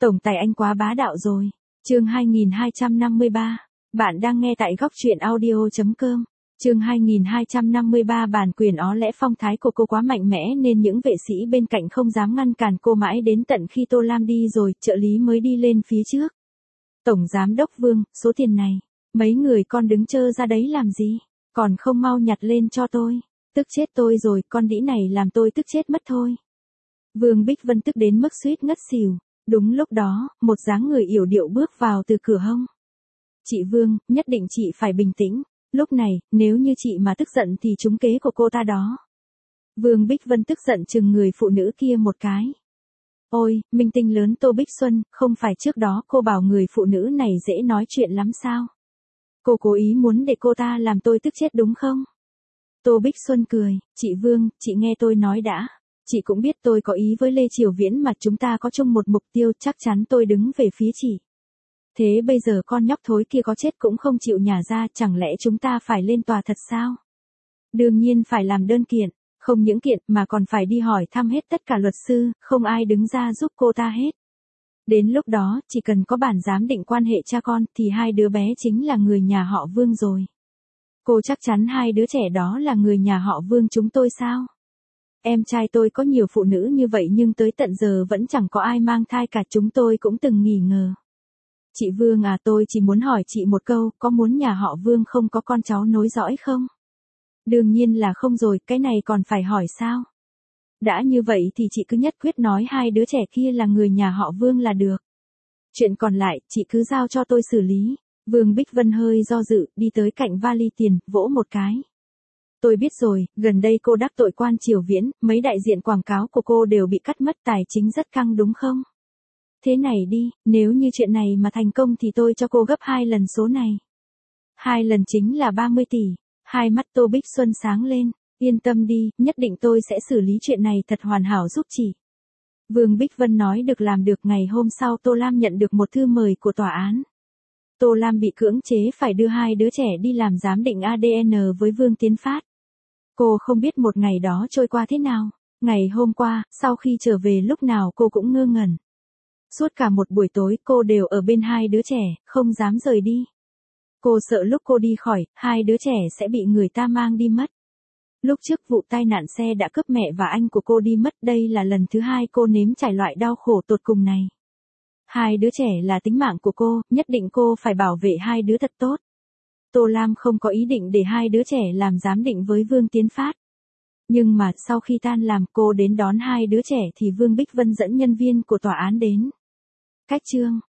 Tổng tài anh quá bá đạo rồi. Chương 2253. Bạn đang nghe tại góc truyện audio.com. Chương 2253. Bản quyền ó lẽ phong thái của cô quá mạnh mẽ nên những vệ sĩ bên cạnh không dám ngăn cản cô mãi đến tận khi Tô Lam đi rồi, trợ lý mới đi lên phía trước. Tổng giám đốc Vương, số tiền này, mấy người con đứng trơ ra đấy làm gì? Còn không mau nhặt lên cho tôi. Tức chết tôi rồi, con đĩ này làm tôi tức chết mất thôi. Vương Bích Vân tức đến mức suýt ngất xỉu. Đúng lúc đó, một dáng người yểu điệu bước vào từ cửa hông. Chị Vương, nhất định chị phải bình tĩnh. Lúc này, nếu như chị mà tức giận thì trúng kế của cô ta đó. Vương Bích Vân tức giận chừng người phụ nữ kia một cái. Ôi, minh tinh lớn Tô Bích Xuân, không phải trước đó cô bảo người phụ nữ này dễ nói chuyện lắm sao? Cô cố ý muốn để cô ta làm tôi tức chết đúng không? Tô Bích Xuân cười, chị Vương, chị nghe tôi nói đã. Chị cũng biết tôi có ý với Lê Triều Viễn mà chúng ta có chung một mục tiêu, chắc chắn tôi đứng về phía chị. Thế bây giờ con nhóc thối kia có chết cũng không chịu nhả ra, chẳng lẽ chúng ta phải lên tòa thật sao? Đương nhiên phải làm đơn kiện, không những kiện mà còn phải đi hỏi thăm hết tất cả luật sư, không ai đứng ra giúp cô ta hết. Đến lúc đó, chỉ cần có bản giám định quan hệ cha con thì hai đứa bé chính là người nhà họ Vương rồi. Cô chắc chắn hai đứa trẻ đó là người nhà họ Vương chúng tôi sao? Em trai tôi có nhiều phụ nữ như vậy nhưng tới tận giờ vẫn chẳng có ai mang thai cả, chúng tôi cũng từng nghi ngờ. Chị Vương à, tôi chỉ muốn hỏi chị một câu, có muốn nhà họ Vương không có con cháu nối dõi không? Đương nhiên là không rồi, cái này còn phải hỏi sao? Đã như vậy thì chị cứ nhất quyết nói hai đứa trẻ kia là người nhà họ Vương là được. Chuyện còn lại, chị cứ giao cho tôi xử lý. Vương Bích Vân hơi do dự, đi tới cạnh vali tiền, vỗ một cái. Tôi biết rồi, gần đây cô đắc tội quan Triều Viễn, mấy đại diện quảng cáo của cô đều bị cắt mất, tài chính rất căng đúng không? Thế này đi, nếu như chuyện này mà thành công thì tôi cho cô gấp 2 lần số này. 2 lần chính là 30 tỷ. Hai mắt Tô Bích Xuân sáng lên. Yên tâm đi, nhất định tôi sẽ xử lý chuyện này thật hoàn hảo giúp chị. Vương Bích Vân nói được làm được. Ngày hôm sau Tô Lam nhận được một thư mời của tòa án. Tô Lam bị cưỡng chế phải đưa hai đứa trẻ đi làm giám định ADN với Vương Tiến Phát. Cô không biết một ngày đó trôi qua thế nào. Ngày hôm qua, sau khi trở về lúc nào cô cũng ngơ ngẩn. Suốt cả một buổi tối cô đều ở bên hai đứa trẻ, không dám rời đi. Cô sợ lúc cô đi khỏi, hai đứa trẻ sẽ bị người ta mang đi mất. Lúc trước vụ tai nạn xe đã cướp mẹ và anh của cô đi mất, đây là lần thứ 2 cô nếm trải loại đau khổ tột cùng này. Hai đứa trẻ là tính mạng của cô, nhất định cô phải bảo vệ hai đứa thật tốt. Tô Lam không có ý định để hai đứa trẻ làm giám định với Vương Tiến Phát. Nhưng mà sau khi tan làm cô đến đón hai đứa trẻ thì Vương Bích Vân dẫn nhân viên của tòa án đến. Cách chương